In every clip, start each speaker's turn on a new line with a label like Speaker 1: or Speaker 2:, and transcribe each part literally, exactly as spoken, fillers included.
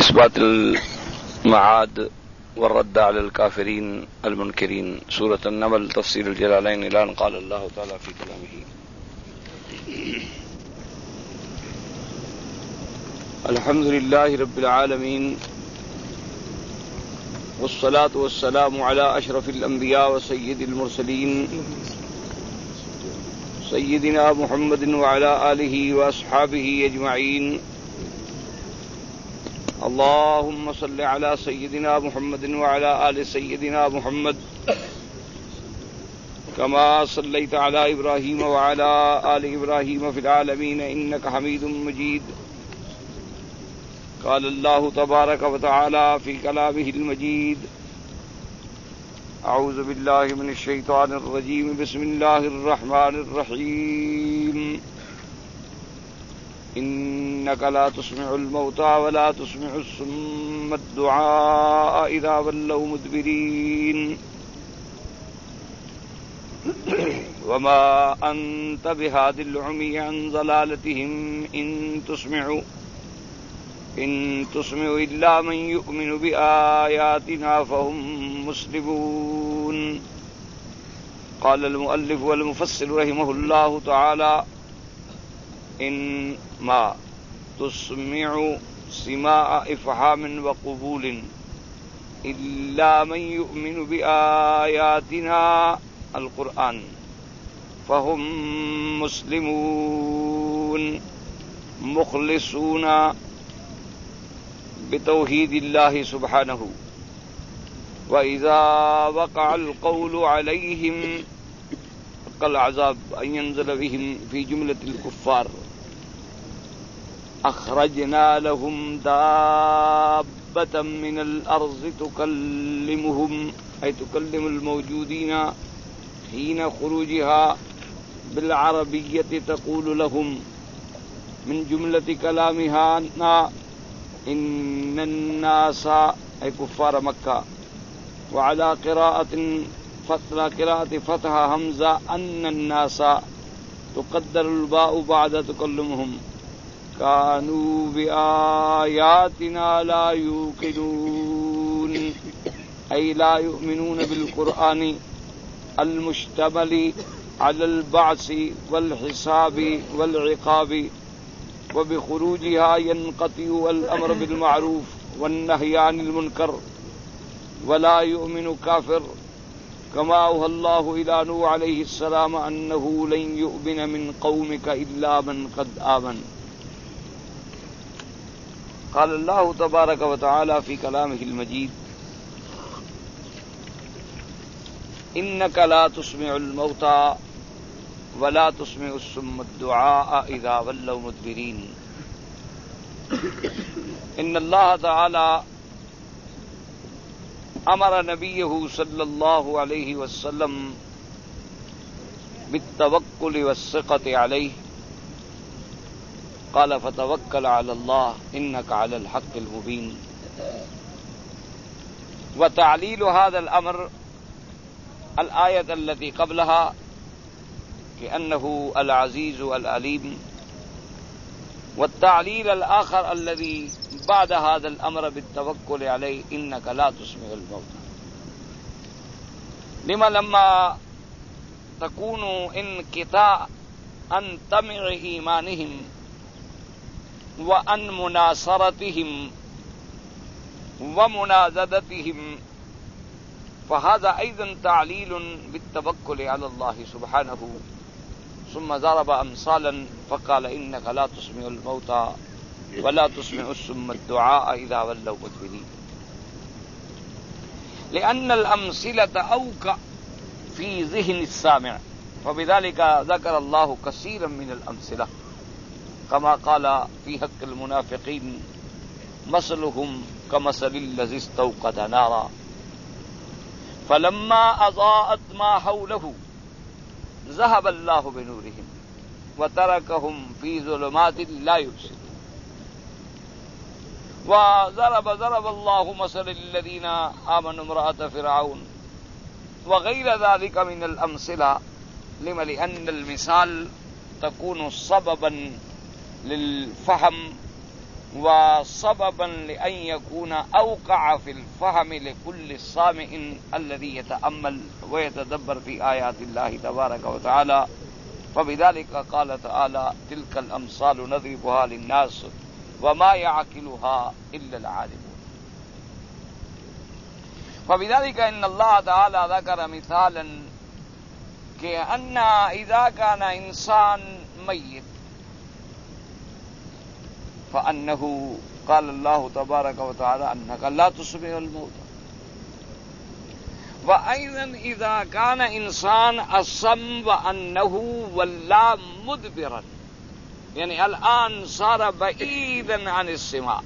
Speaker 1: إثبات المعاد والرد على الكافرين المنكرين. سورة النمل تفسير الجلالين إلى أن قال الله تعالى في كلامه: الحمد لله رب العالمين، والصلاة والسلام على أشرف الأنبياء وسيد المرسلين سيدنا محمد وعلى آله وأصحابه أجمعين. اللهم صل على سيدنا محمد وعلى آل سيدنا محمد كما صليت على إبراهيم وعلى آل إبراهيم في العالمين إنك حميد مجيد. قال الله تبارك وتعالى في كلامه المجيد: أعوذ بالله من الشيطان الرجيم، بسم الله الرحمن الرحيم. إنك لا تسمع الموتى ولا تسمع الصم الدعاء إذا ولوا مدبرين وما أنت بهاد العمي عن ضلالتهم إن تسمع إن تسمع إلا من يؤمن بآياتنا فهم مسلمون. قال المؤلف والمفسر رحمه الله تعالى: إن ما تسمع سماع إفهام وقبول إلا من يؤمن بآياتنا القرآن فهم مسلمون مخلصون بتوحید اللہ سبحانہ. وإذا وقع القول عليهم كالعذاب أن ينزل بهم في جملة الكفار أخرجنا لهم دابة من الأرض تكلمهم أي تكلم الموجودين حين خروجها بالعربية تقول لهم من جملة كلامها إن الناس أي كفار مكة. وعلى قراءة فتح قراءة فتح حمزة أن الناس تقدر الباء بعد تكلمهم كانوا بآياتنا لا يوقنون أي لا يؤمنون بالقرآن المشتمل على البعث والحساب والعقاب. وبخروجها ينقطع الأمر بالمعروف والنهي عن المنكر ولا يؤمن كافر، كما أوحى الله إلى نوح عليه السلام أنه لن يؤمن من قومك إلا من قد آمن. قال الله تبارك وتعالى في كلامه المجيد: إنك لا تسمع الموتى ولا تسمع الصم الدعاء إذا ولوا مدبرين. إن الله تعالى أمر نبيه صلى الله عليه وسلم بالتوكل والثقة عليه. قال: فتوكل على الله إنك على الحق المبين. وتعليل هذا الأمر الآية التي قبلها كأنه العزيز العليم، والتعليل الآخر الذي بعد هذا الأمر بالتوكل عليه إنك لا تسمع الموتى. لما لما تكون انقطاع عن طمع إيمانهم وعن مناصرتهم ومنازدتهم فهذا أيضا تعليل بالتوكل على الله سبحانه. ثم ضرب أمثالا فقال: إنك لا تسمع الموتى ولا تسمع الصم الدعاء إذا ولوا مدبرين. لأن الأمثلة أوقع في ذهن السامع، فبذلك ذكر الله كثيرا من الأمثلة، كما قال في حق المنافقين: مثلهم كمثل الذي استوقد نارا فلما أضاءت ما حوله ذهب الله بنورهم وتركهم في ظلمات لا يبصرون. وضرب ضرب الله مثل الذين آمنوا امرأة فرعون وغير ذلك من الأمثلة. لما؟ لأن المثال تكون سببا للفهم وسببا لأن يكون أوقع في الفهم لكل سامع الذي يتأمل ويتدبر في آيات الله تبارك وتعالى. فبذلك قال تعالى: تلك الأمثال نضربها للناس وما يعقلها إلا العالمون. فبذلك إن الله تعالى ذكر مثالا كأن إذا كان إنسان ميت فأنه قال الله تبارك وتعالى أنك لا تسمع الموتى. وأيضا إذا كان إنسان أصم وأنه ولا مدبرا، يعني الآن صار بعيدا عن السماع.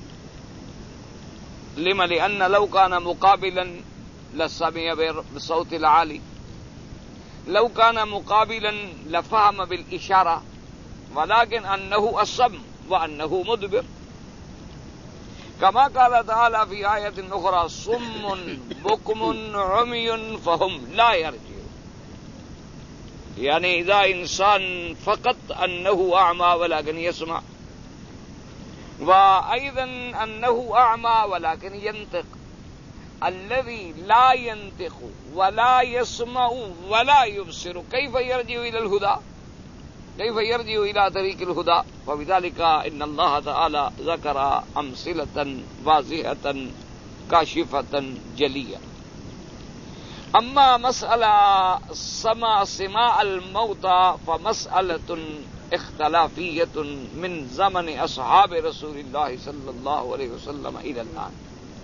Speaker 1: لما؟ لأن لو كان مقابلا لسمع بالصوت العالي، لو كان مقابلا لفهم بالإشارة، ولكن أنه أصم وأنه مدبر. كما قال تعالى في آية أخرى: صم بكم عمي فهم لا يرجعون. يعني إذا إنسان فقط أنه أعمى ولكن يسمع، وأيضا أنه أعمى ولكن ينطق. الذي لا ينطق ولا يسمع ولا يبصر كيف يرجع إلى الهدى؟ كيف يرجع إلى طريق الهدى؟ فبذلك إن الله تعالى ذكر أمثلة واضحة كاشفة جلية. أما مسألة سماع سماع الموتى فمسألة اختلافية من زمن أصحاب رسول الله صلى الله عليه وسلم إلى الآن،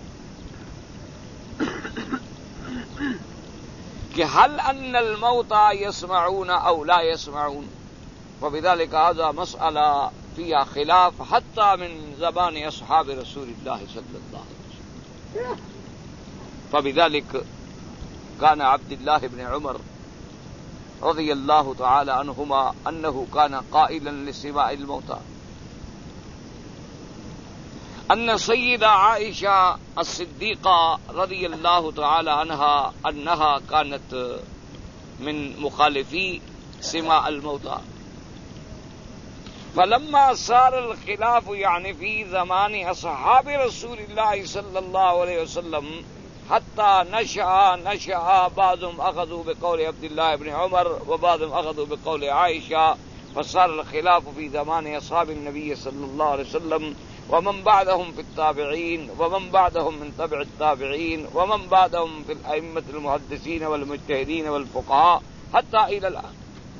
Speaker 1: کہ هل أن الموتى يسمعون أو لا يسمعون؟ وبذلك هذا مسألة فيها خلاف حتى من زمان أصحاب رسول الله صلى الله عليه وسلم. فبذلك كان عبد الله بن عمر رضي الله تعالى عنهما أنه كان قائلا لسماع الموتى أن سيدة عائشة الصديقة رضي الله تعالى عنها أنها كانت من مخالفي سماع الموتى. فلما صار الخلاف يعني في زمان أصحاب رسول الله صلى الله عليه وسلم حتى نشأ نشأ بعضهم أخذوا بقول عبد الله بن عمر وبعضهم أخذوا بقول عائشة، فصار الخلاف في زمان أصحاب النبي صلى الله عليه وسلم ومن بعدهم في التابعين ومن بعدهم من تبع التابعين ومن بعدهم في الأئمة المحدثين والمجتهدين والفقهاء حتى إلى الآن.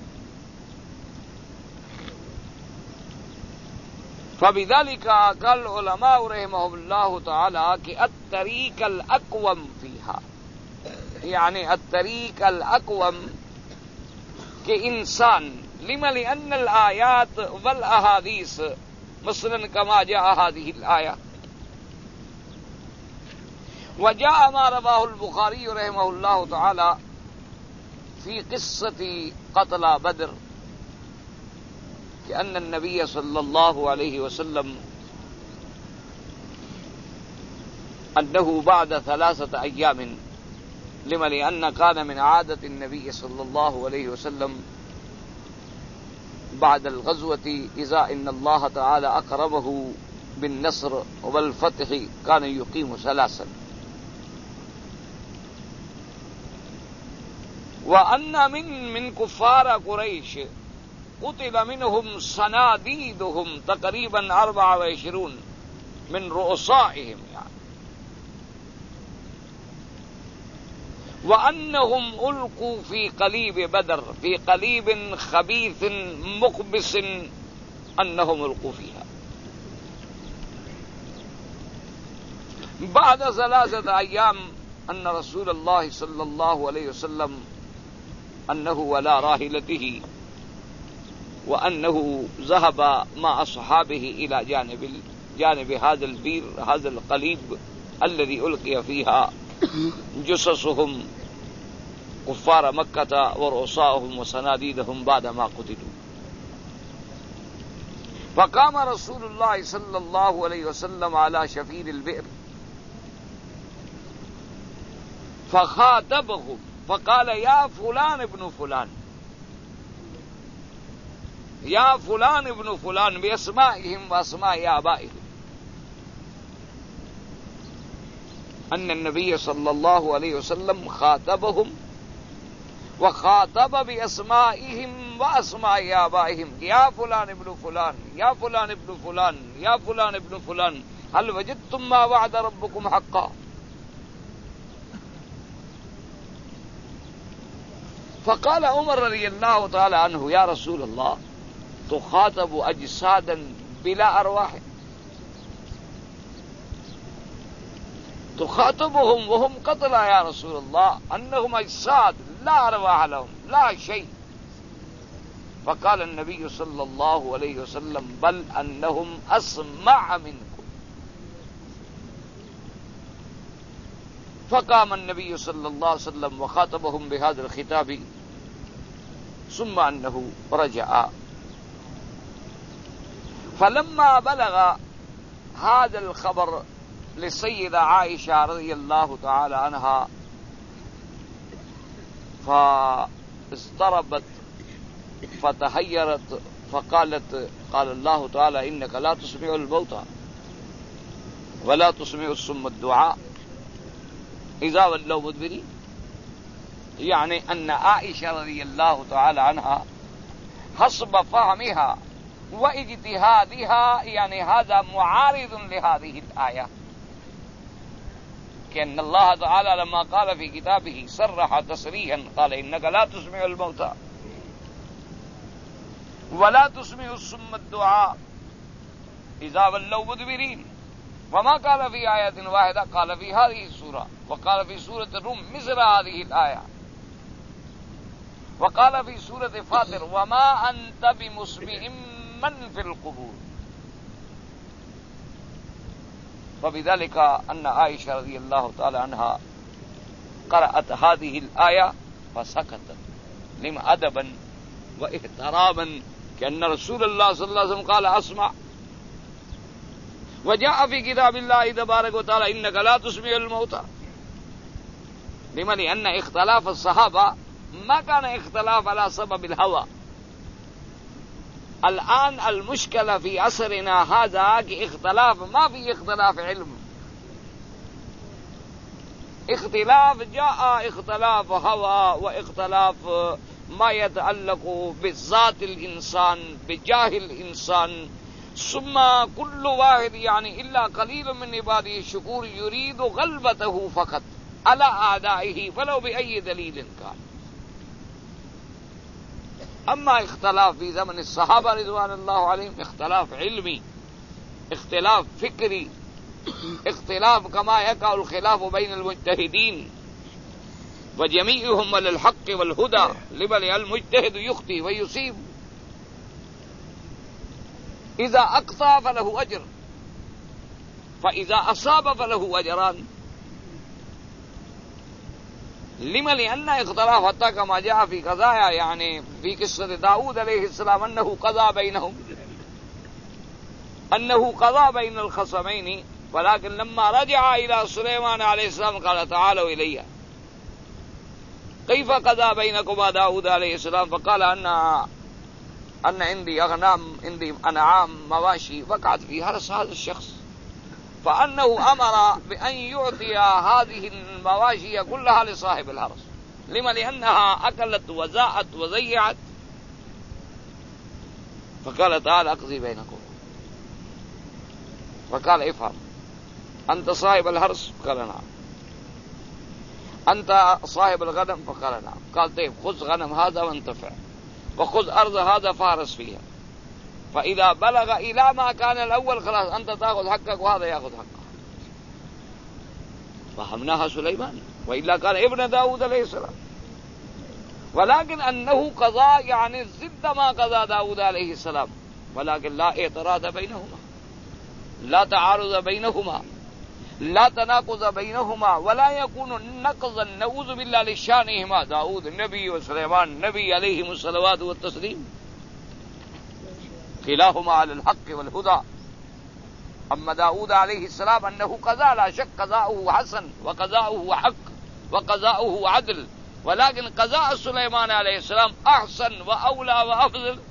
Speaker 1: فبذلك قال العلماء رحمهم الله تعالى کہ الطریق الاقوم فيها، يعني الطریق الاقوم کہ انسان لما لأن الآيات والأحاديث مثلا كما جاء هذه الآية وجاء ما رواه البخاري رحمه الله تعالى في قصة قتل بدر أن النبي صلى الله عليه وسلم أنه بعد ثلاثة أيام، لما لأن كان من عادة النبي صلى الله عليه وسلم بعد الغزوة إذا إن الله تعالى أكرمه بالنصر والفتح كان يقيم ثلاثا، وأن من من كفار قريش قتل منهم صناديدهم تقريبا أربعة وعشرون من رؤسائهم يعني، وأنهم ألقوا في قليب بدر في قليب خبيث مقبس أنهم ألقوا فيها. بعد ثلاثة أيام أن رسول الله صلى الله عليه وسلم أنه على راحلته وأنه ذهب مع أصحابه إلى جانب جانب هذا البير هذا القليب الذي ألقي فيها جثثهم كفار مكة ورؤساءهم وصناديدهم بعدما قتلوا. فقام رسول الله صلى الله عليه وسلم على شفير البئر فخاطبهم فقال: يا فلان ابن فلان، يا فلان ابن فلان، بأسمائهم وأسماء آبائهم. ان النبي صلى الله عليه وسلم خاطبهم وخاطب باسمائهم واسماء آبائهم يا فلان ابن فلان يا فلان ابن فلان يا فلان ابن فلان هل وجدتم ما وعد ربكم حقا. فقال عمر رضی اللہ تعالی عنہ یا رسول اللہ تخاطب اجسادا بلا ارواح تخاطبهم وهم قتلى يا رسول الله انهم اجساد لا ارواح لهم لا شيء. فقال النبي صلى الله عليه وسلم بل انهم اسمع منكم. فقام النبي صلى الله عليه وسلم وخاطبهم بهذا الخطاب ثم انه رجع. فلما بلغ هذا الخبر للسيدة عائشة رضي الله تعالى عنها فاضطربت فتحيرت فقالت قال الله تعالى إنك لا تسمع الموتى ولا تسمع الصم الدعاء إذا ولوا مدبرين. يعني أن عائشة رضي الله تعالى عنها حسب فهمها واجتهادها يعني هذا معارض لهذه الآية، كأن الله تعالى لما قال في كتابه صرح تصريحا قال إنك لا تسمع الموتى ولا تسمع الصم الدعاء إذا ولوا مدبرين، وما قال في آية واحدة قال في هذه السورة، وقال في سورة الروم مثل هذه الآية، وقال في سورة فاطر وما أنت بمسمع من في القبور. فبذلك أن عائشة رضي الله تعالى عنها قرأت هذه الآية فسكتت لما أدبا واحتراما كأن رسول الله صلى الله عليه وسلم قال أسمع. وجاء في كتاب الله تبارك وتعالى إنك لا تسمع الموتى. لما؟ لأن اختلاف الصحابة ما كان اختلاف على سبب الهوى. الآن المشكلة في عصرنا هذا کہ اختلاف ما في اختلاف علم، اختلاف جاء اختلاف هوى واختلاف ما يتعلق بذات الإنسان بجاه الإنسان، ثم كل واحد يعني إلا قليل من عباده الشكور يريد غلبته فقط على أعدائه ولو بأي دليل كان. اما اختلاف في زمن الصحابہ رضوان اللہ علیہم اختلاف علمی، اختلاف فکری، اختلاف كما يقع الخلاف بين المجتهدين وجميعهم على الحق والهدى، لبل المجتهد يخطئ ويصيب، اذا اخطأ فله اجر فاذا اصاب فله اجران. لما؟ لأن اختلاف حتى كما جاء في قضايا يعني في قصة داود عليه السلام أنه قضى بينهم أنه قضى بين الخصمين، ولكن لما رجع إلى سليمان عليه السلام قال تعالوا إلي كيف قضى بينكما داود عليه السلام، فقال أن أن عندي أغنام عندي أنعام مواشي وقعت في حرث هذا الشخص، فأنه أمر بأن يعطي هذه المواشي كلها لصاحب الحرث. لما؟ لأنها أكلت وزاءت وزيعت. فقال تعالى أقضي بينكم، فقال افهم أنت صاحب الحرث؟ قال نعم. أنت صاحب الغنم؟ فقال نعم. قال طيب خذ غنم هذا وانتفع، وخذ أرض هذا فارس فيها، فإذا بلغ إلى ما كان الأول خلاص أنت تأخذ حقك وهذا يأخذ حقه. فهمناها سليمان، وإلا كان ابن داود عليه السلام، ولكن أنه قضى يعني ضد ما قضى داود عليه السلام، ولكن لا اعتراض بينهما، لا تعارض بينهما، لا تناقض بينهما، ولا يكون نقضا نعوذ بالله لشانهما، داود النبي وسليمان النبي عليهم الصلوات والتسليم، كلاهما على الحق والهدى. أما داود عليه السلام أنه قضاء لا شك قضاؤه حسن وقضاؤه حق وقضاؤه عدل، ولكن قضاء سليمان عليه السلام أحسن وأولى وأفضل.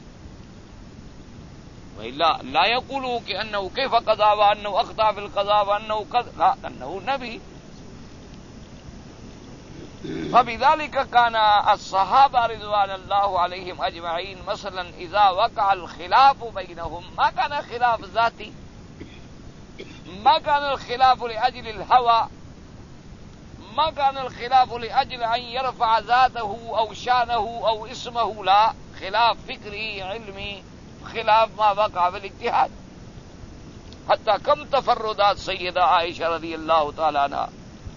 Speaker 1: وإلا لا يقولوا كأنه كيف قضى وأنه أخطأ في القضاء وأنه قضى، لا، أنه نبي فبذلك كان الصحابة رضوان الله عليهم أجمعين مثلا إذا وقع الخلاف بينهم ما كان خلاف ذاتي، ما كان الخلاف لأجل الهوى، ما كان الخلاف لأجل أن يرفع ذاته أو شانه أو اسمه، لا، خلاف فكري علمي، خلاف ما وقع بالاجتهاد. حتى كم تفردات سيدة عائشة رضي الله تعالى عنها،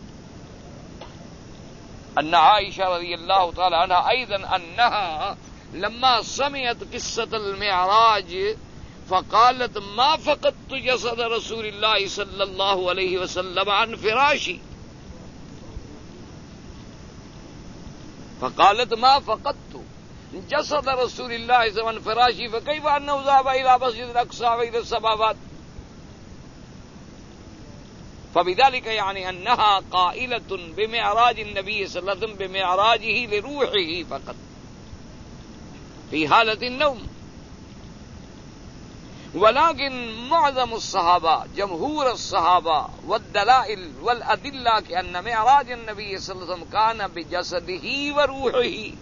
Speaker 1: أن عائشة رضي الله تعالى عنها أيضا أنها لما سمعت قصة المعراج فقالت ما فقدت جسد رسول الله صلى الله عليه وسلم عن فراشي، فقالت ما فقدت جسد رسول الله صلى الله عليه وسلم عن فراشي فكيف أنه ذهب إلى مسجد الأقصى وإلى السماوات. فبذلك يعني أنها قائلة بمعراج النبي صلى الله عليه وسلم بمعراجه لروحه فقط في حالة النوم. ولكن معظم الصحابة جمهور الصحابة والدلائل والأدلة كأن معراج النبي صلى الله عليه وسلم كان بجسده وروحه،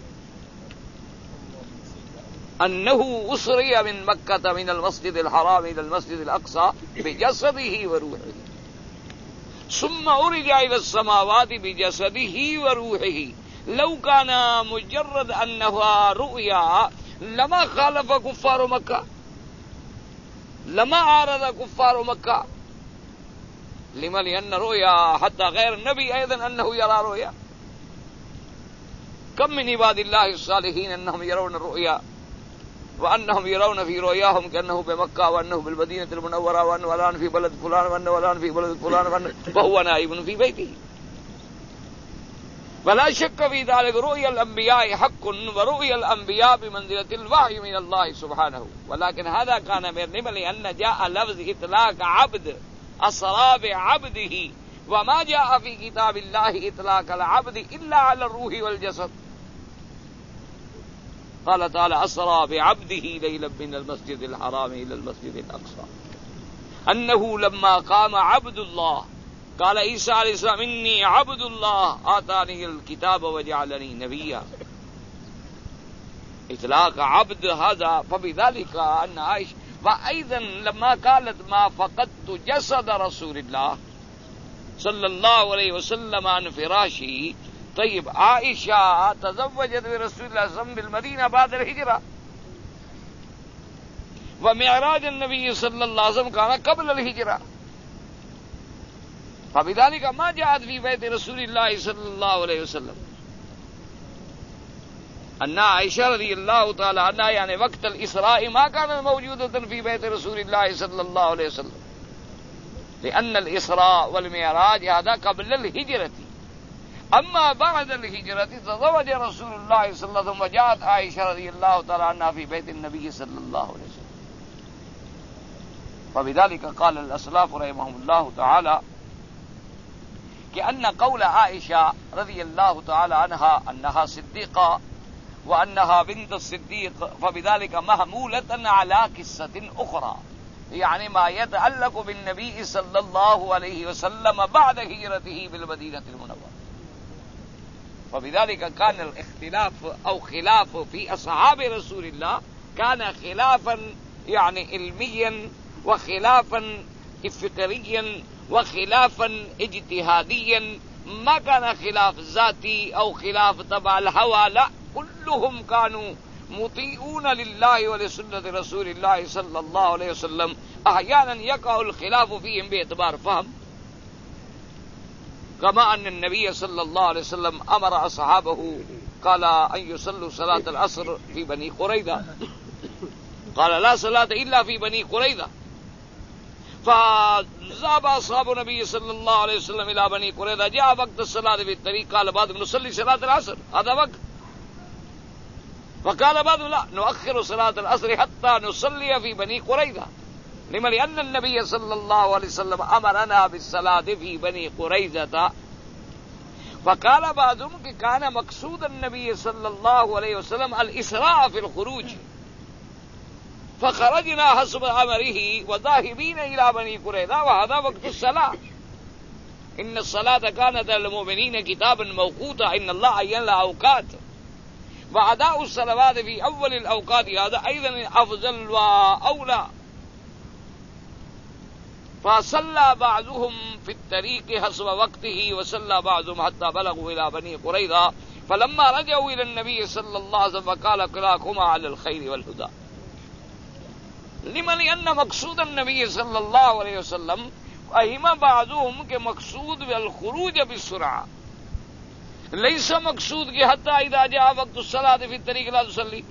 Speaker 1: أنه أسري من مكة من المسجد الحرام إلى المسجد الأقصى بجسده وروحه، ثم أرج إلى السماوات بجسده وروحه. لو كان مجرد أنها رؤيا لما خالف كفار مكة، لما عارض كفار مكة. لما؟ لأن رؤيا حتى غير النبي أيضا أنه يرى رؤيا. كم من عباد الله الصالحين أنهم يرون الرؤيا، وأنهم يرون في رؤياهم كأنه بمكة وأنه بالمدينة المنورة وأنه الآن في بلد فلان وأنه الآن في بلد فلان وأنه وهو نائم في بيته. فلا شك في ذلك رؤيا الأنبياء حق، ورؤيا الأنبياء بمنزلة الوحي من الله سبحانه. ولكن هذا كان من لأن جاء لفظ إطلاق عبد أسرى بعبده، وما جاء في كتاب الله إطلاق العبد إلا على الروح والجسد. قال تعالى أسرى بعبده ليلا من المسجد الحرام إلى المسجد الأقصى، أنه لما قام عبد الله قال عيسى عليه السلام إني عبد الله آتاني الكتاب وجعلني نبيا. إطلاق عبد هذا. فبذلك أن عائشة وأيضا لما قالت ما فقدت جسد رسول الله صلى الله عليه وسلم عن فراشه. طيب عائشة تزوجت برسول الله صلى الله عليه وسلم بالمدينة بعد الهجرة، ومعراج النبي صلى الله عليه وسلم كان قبل الهجرة، فبذلك ما جاءت في بيت رسول الله صلى الله عليه وسلم. أن عائشة رضي الله تعالى عنها يعني وقت الإسراء ما كانت موجودة في بيت رسول الله صلى الله عليه وسلم، لأن الإسراء والمعراج هذا قبل الهجرة. أما بعد الهجرة تزوج رسول الله صلى الله عليه وسلم وجاءت عائشة رضي الله تعالى عنها في بيت النبي صلى الله عليه وسلم. فبذلك قال الأسلاف رحمهم الله تعالى كأن قول عائشة رضي الله تعالى عنها أنها صديقة وأنها بنت الصديق فبذلك محمولة على قصة أخرى، يعني ما يتعلق بالنبي صلى الله عليه وسلم بعد هجرته بالمدينة المنورة. وبذلك كان الاختلاف أو خلاف في أصحاب رسول الله كان خلافا يعني علميا وخلافا فكريا وخلافا اجتهاديا، ما كان خلاف ذاتي أو خلاف تبع الهوى، لا، كلهم كانوا مطيعون لله ولسنة رسول الله صلى الله عليه وسلم. أحيانا يقع الخلاف فيهم باعتبار فهم، كما أن النبي صلى الله عليه وسلم أمر أصحابه قال أن يصلوا صلاة العصر في بني قريظة، قال لا صلاة إلا في بني قريظة، فذهب أصحاب النبي صلى الله عليه وسلم إلى بني قريظة، جاء وقت الصلاة في الطريق قال بعضهم نصلي صلاة العصر هذا وقت، فقال بعضهم لا نؤخر صلاة العصر حتى نصلي في بني قريظة. لما؟ لأن النبي صلى الله عليه وسلم أمرنا بالصلاة في بني قريظة. فقال بعضهم كان مقصود النبي صلى الله عليه وسلم الإسراء في الخروج، فخرجنا حسب أمره وذاهبين إلى بني قريظة وهذا وقت الصلاة. ان الصلاة كانت على المؤمنين كتابا موقوتا ان الله عين لها اوقات واداء الصلوات في اول الاوقات هذا ايضا افضل واولى فصلى بعضهم في الطريق حسب وقته وصلى بعضهم حتى بلغوا الى بني قريظة فلما رجعوا الى النبي صلى الله عليه وسلم فقال كلاكما على الخير والهدى لمن لأن مقصود النبي صلی اللہ علیہ وسلم اہم بعضهم کے مقصود بالخروج بسرعة ليس مقصود کہ حتى اذا جاء وقت الصلاة في الطريق لا تصلي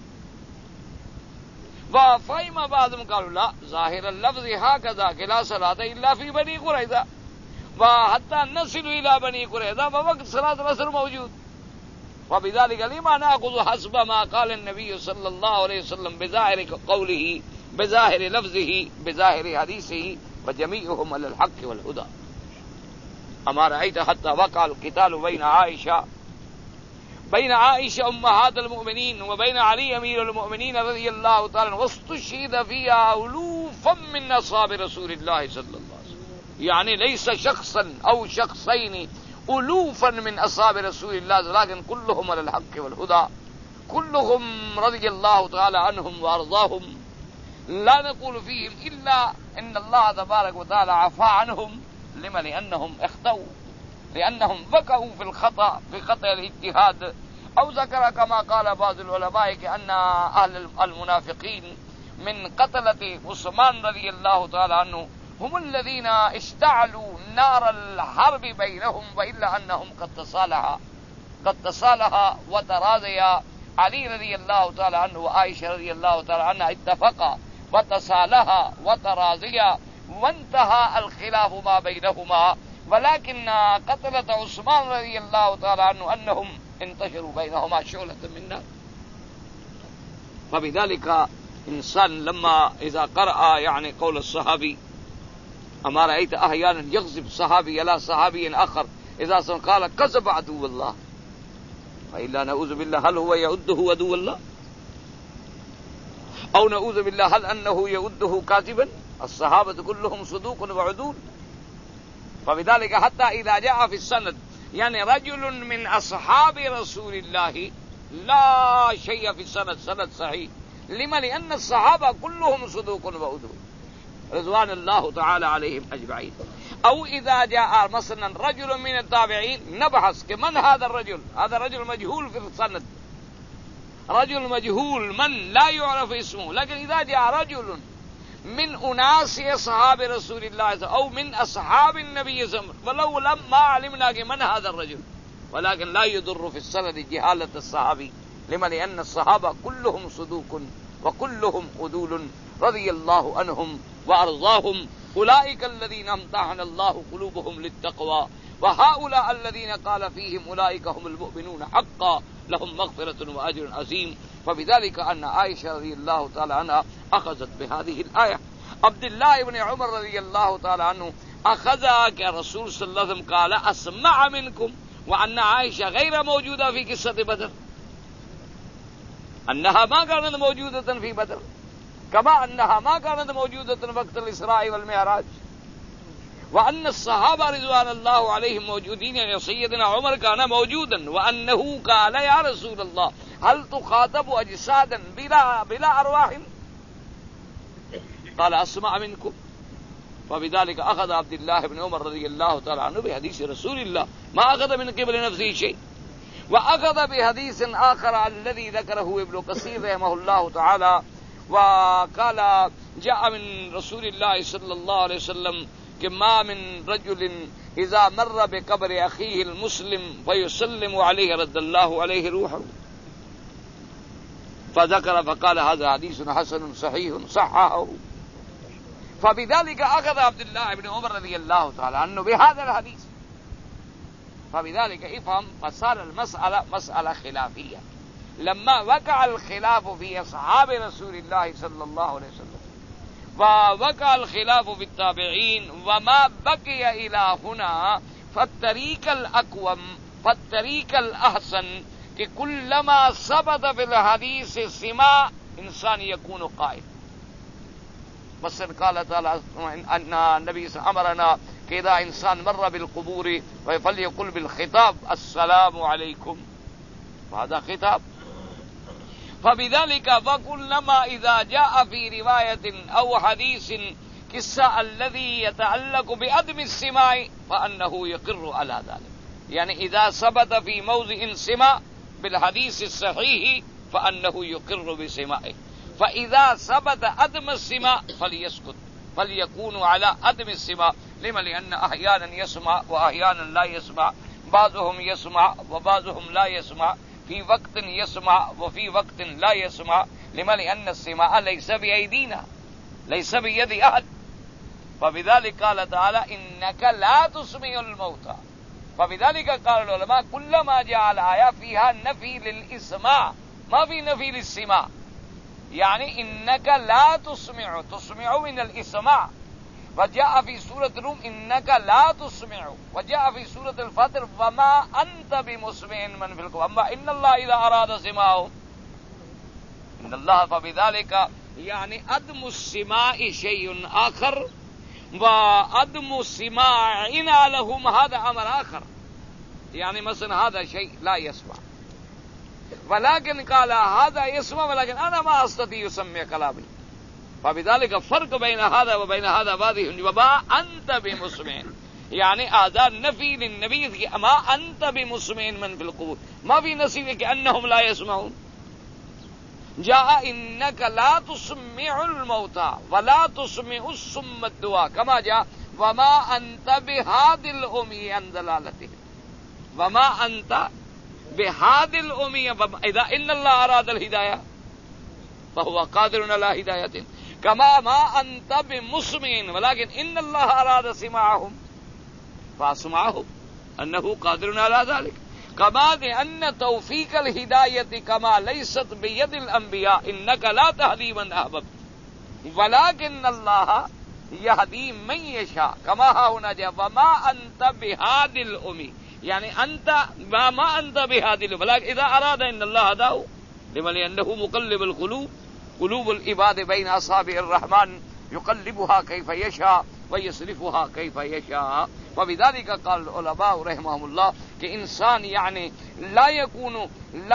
Speaker 1: وفهم بعضهم قالوا لا ظاهر اللفظ هكذا کہ لا صلاة الا في بني قريظة وحتى نصل الى بني قريظة فوقت صلاة العصر موجود وبذلك لما نأخذ حسب ما قال النبي صلى الله عليه وسلم بظاهر قوله بظاهر لفظه بظاهر حديثه وجميعهم على الحق والهدى أما رأيت حتى وقع القتال بين عائشة بين عائشة أمهات المؤمنين وبين علي أمير المؤمنين رضي الله تعالى واستشهد فيها ألوفا من أصحاب رسول الله صلى الله عليه وسلم يعني ليس شخصا أو شخصين ألوفا من أصحاب رسول الله لكن كلهم على الحق والهدى كلهم رضي الله تعالى عنهم وأرضاهم لا نقول فيهم إلا إن الله تبارك وتعالى عفا عنهم لما لأنهم اخطأوا لأنهم وقعوا في الخطأ في خطأ الاجتهاد أو ذكر كما قال بعض العلماء كأن أهل المنافقين من قتلة عثمان رضي الله تعالى عنه هم الذين اشتعلوا نار الحرب بينهم وإلا أنهم قد تصالحا قد تصالحا وتراضيا علي رضي الله تعالى عنه وعائشة رضي الله تعالى عنها اتفقا وتصالحا وتراضيا وانتهى الخلاف ما بينهما ولكن قتلة عثمان رضي الله تعالى عنه أنهم انتشروا بينهما شعلة من نار فبذلك إنسان لما إذا قرأ يعني قول الصحابي أما رأيت أحيانا يغضب صحابي إلى صحابي آخر إذا قال كذب عدو الله فإلا نعوذ بالله هل هو يعده عدو الله أو نعوذ بالله هل أنه يعده كاذبا الصحابة كلهم صدوق وعدول فبذلك حتى إذا جاء في السند يعني رجل من أصحاب رسول الله لا شيء في السند سند صحيح لما لأن الصحابة كلهم صدوق وعدول رضوان الله تعالى عليهم أجمعين أو إذا جاء مثلا رجل من التابعين نبحث من هذا الرجل هذا رجل مجهول في السند رجل مجهول من لا يعرف اسمه لكن إذا جاء رجل من أناس أصحاب رسول الله أو من أصحاب النبي صلى الله عليه وسلم ولو لما علمنا من هذا الرجل ولكن لا يضر في السند جهالة الصحابي لما لأن الصحابة كلهم صدوق وكلهم عدول رضي الله عنهم وأرضاهم أولئك الذين امتحن الله قلوبهم للتقوى وهؤلاء الذين قال فيهم أولئك هم المؤمنون حقا لهم مغفرة وأجر عظيم فبذلك أن عائشة رضي الله تعالى عنها أخذت بهذه الآية عبد الله بن عمر رضي الله تعالى عنه أخذها كرسول صلى الله عليه وسلم قال أسمع منكم وأن عائشة غير موجودة في قصة بدر أنها ما كانت موجودة في بدر كما أنها ما كانت موجودة وقت الإسراء والمعراج وأن الصحابة رضوان الله عليهم موجودين يعني سيدنا عمر كان موجودا وأنه قال يا رسول الله هل تخاطب أجسادا بلا, بلا أرواح قال أسمع منكم وبذلك أخذ عبد الله بن عمر رضي الله تعالى عنه بحديث رسول الله ما أخذ من قبل نفسه شيء وأخذ بحديث آخر الذي ذكره ابن كثير رحمه الله تعالى وقال جاء من رسول الله صلى الله عليه وسلم كما من رجل إذا مر بقبر أخيه المسلم فيسلم عليه رد الله عليه روحه فذكر فقال هذا حديث حسن صحيح صححه فبذلك أخذ عبد الله بن عمر رضي الله تعالى عنه بهذا الحديث فبذلك افهم فصار المسألة مسألة خلافية لما وقع الخلاف في أصحاب رسول الله صلى الله عليه وسلم ووقع الخلاف في التابعين وما بقي إلى هنا فالطريق الأقوم فالطريق الأحسن کہ كلما ثبت في الحديث سماع إنسان يكون قائل بس قال تعالى أن النبي أمرنا کہ اذا انسان مر بالقبور فلیقل بالخطاب السلام علیکم، هذا خطاب. فبذلك وكلما اذا جاء في رواية او حديث قصة الذي يتعلق بعدم السماع فانه يقر على ذلك. يعني اذا ثبت في موضع سماع بالحديث الصحيح فانه يقر بسماعه، فاذا ثبت عدم السماع فليسكت، فليكون على عدم السماع. لما؟ لان احيانا يسمع واحيانا لا يسمع، بعضهم يسمع وبعضهم لا يسمع، في وقت يسمع وفي وقت لا يسمع. لما؟ لأن السماع ليس بأيدينا، ليس بيد أحد. فبذلك قال تعالى إنك لا تسمع الموتى. فبذلك قال العلماء كلما جاء الآية فيها نفي للإسماع ما في نفي للسماع. يعني إنك لا تسمع، تسمع من الإسماع. وجاء في سورة الروم إنك لا تسمع، وجاء في سورة الفطر وما أنت بمسمع من في القبور. أما إن الله إذا أراد سماعهم إن الله. فبذلك يعني عدم السماع شيء آخر وعدم سماعنا لهم هذا أمر آخر. يعني مثلا هذا شيء لا يسمع ولكن قال هذا يسمع ولكن أنا ما أستطيع يسمع كلامي. فبذلك فرق بين هذا وبين هذا واضح. وما أنت بمسمع يعني هذا نفي للنبي ما أنت بمسمع من في القبور، ما في نصيب كأنهم لا يسمعون. جاء إنك لا تسمع الموتى ولا تسمع الصم الدعاء، كما جاء وما أنت بهاد الأمي عن ضلالته، وما أنت بهاد الأمي. إذا إن الله أراد الهداية فهو قادر على هدايته، كما ما أنت بمسمع ولكن إن الله أراد سماعهم فأسمعهم أنه قادر على ذلك. كما أن توفيق الهداية كما ليست بيد الأنبياء إنك لا تهدي من أحببت ولكن الله يهدي من يشاء. كما هنا جاء وما أنت بهادي الأمي، يعني أنت ما أنت بهادي الأمي ولكن إذا أراد إن الله هداه. لما؟ لأنه مقلب القلوب، قلوب العباد بين أصابع الرحمن يقلبها كيف يشاء ويصرفها كيف يشاء. وبذلك قال العلماء رحمهم الله کہ انسان يعني لا يكون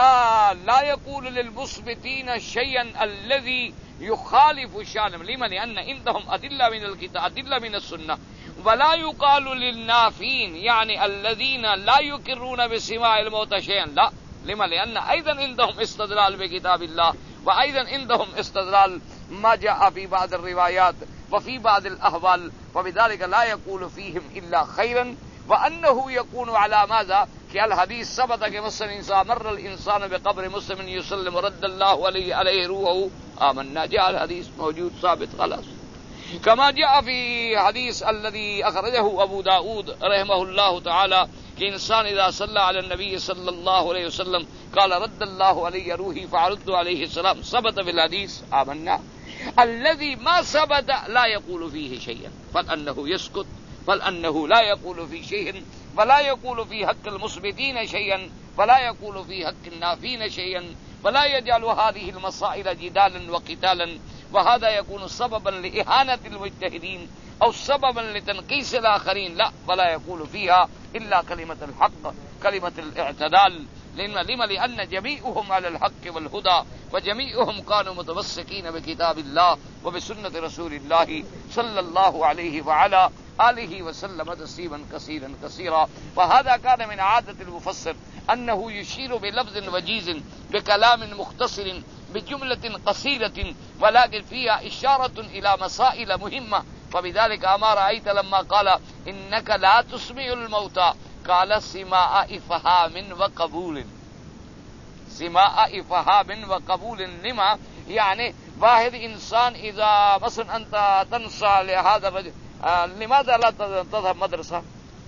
Speaker 1: لا لا يقول للمثبتين شيئا الذي يخالف شانهم. لما؟ لأن عندهم أدلة من الكتاب، أدلة من السنة. ولا يقال للنافين يعني الذين لا يقرون بسماع الموتى شيئا، لا. لما؟ لأن أيضا عندهم استدلال بكتاب الله، وأيضا عندهم استدلال ما جاء في بعض الروايات وفي بعض الأحوال. وبذلك لا يقول فيهم إلا خيرا، وأنه يكون على ماذا؟ کہ الحدیث ثبت کہ مثلا انسان مر الانسان بقبر مسلم يسلم رد الله عليه عليه روحه آمنا. جاء الحديث موجود ثابت خلاص. كما جاء في حديث الذي أخرجه أبو داود رحمه الله تعالى کہ انسان اذا صلى على النبي صلى الله عليه وسلم قال رد الله علي روحي فعرضت عليه السلام، ثبت في الحديث آمنا. الذي ما ثبت لا يقول فيه شيئا فلأنه يسكت، فلأنه لا يقول في شيء، ولا يقول في حق المثبتين شيئا، ولا يقول في حق النافين شيئا، ولا يجعل هذه المسائل جدالا وقتالا. وهذا يكون سببا لإهانة المجتهدين أو سببا لتنقيص الآخرين، لا، ولا يقول فيها إلا كلمة الحق، كلمة الاعتدال. لما؟ لأن جميعهم على الحق والهدى، وجميعهم كانوا متمسكين بكتاب الله وبسنة رسول الله صلى الله عليه وعلى آله وسلم تسليما كثيرا كثيرا. وهذا كان من عادة المفسر أنه يشير بلفظ وجيز بكلام مختصر بجملة قصيرة ولكن فيها إشارة إلى مسائل مهمة. فبذلك أما رأيت لما قال إنك لا تسمع الموتى قال سماع إفهام وقبول، سماع إفهام وقبول. لما؟ يعني واحد إنسان إذا مثلا أنت تنصى لهذا الرجل لماذا لا تذهب مدرسة؟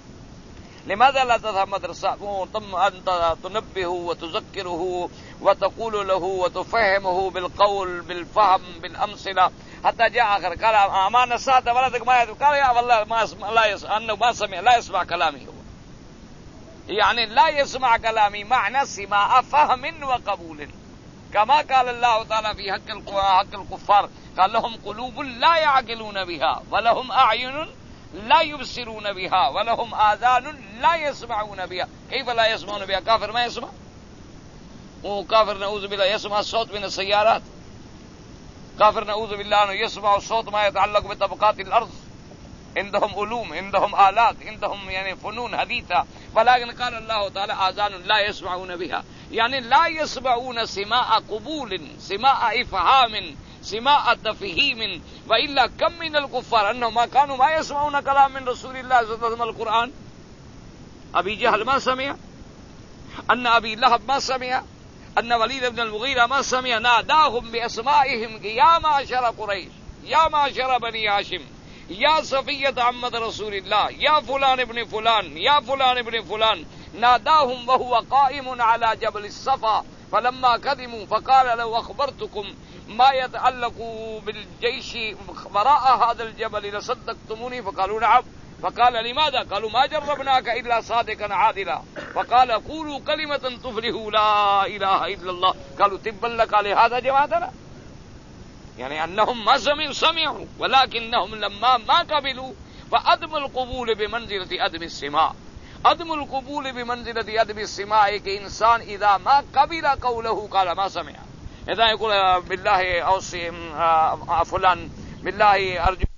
Speaker 1: لماذا لا تذهب مدرسة؟ أنت تنبهه وتذكره وتقول له وتفهمه بالقول بالفهم بالأمثلة حتى جاء آخر قال أما نصحت ولدك ما يدرك قال يا والله ما اسمع لا يسمع أنه ما سمع لا يسمع كلامي، هو يعني لا يسمع كلامي معنى سماع فهم وقبول. كما قال الله تعالى في حق حق الكفار قال لهم قلوب لا يعقلون بها ولهم أعين لا يبصرون بها ولهم آذان لا يسمعون بها كيف لا يسمعون بها کافر ما يسمع وكافر نعوذ بالله يسمع الصوت من السيارات كافر نعوذ بالله أنه يسمع الصوت ما يتعلق بطبقات الأرض عندهم علوم عندهم آلات عندهم يعني فنون حديثة ولكن قال الله تعالى آذان لا يسمعون بها يعني لا يسمعون سماع قبول سماع إفهام سماع تفهيم وإلا كم من الكفار أنهم ما كانوا ما يسمعون كلام من رسول الله صلى الله عليه وسلم القرآن أبي جهل ما سمع أن أبي لهب ما سمع أن وليد بن المغيرة ما سمع ناداهم بأسمائهم يا معشر قريش يا معشر بني هاشم یا صفیت عمد رسول اللہ یا فلان ابن فلان یا فلان ابن فلان ناداهم وهو قائم على جبل الصفا فلما قدموا فقال لو اخبرتكم ما يتعلق بالجيش وراء هذا الجبل لصدقتموني فقالوا نعم فقال لماذا قالوا ما جربناك الا صادقا عادلا فقال قولوا كلمة تفلحوا لا اله الا الله قالوا تبا لك لهذا جماعتنا يعني أنهم ما سمعوا سمعوا ولكنهم لما ما قبلوا فعدم القبول بمنزلة عدم السماع عدم القبول بمنزلة عدم السماع کہ انسان اذا ما قبل قوله قال ما سمع اذا يقول بالله اوصي فلان بالله ارجو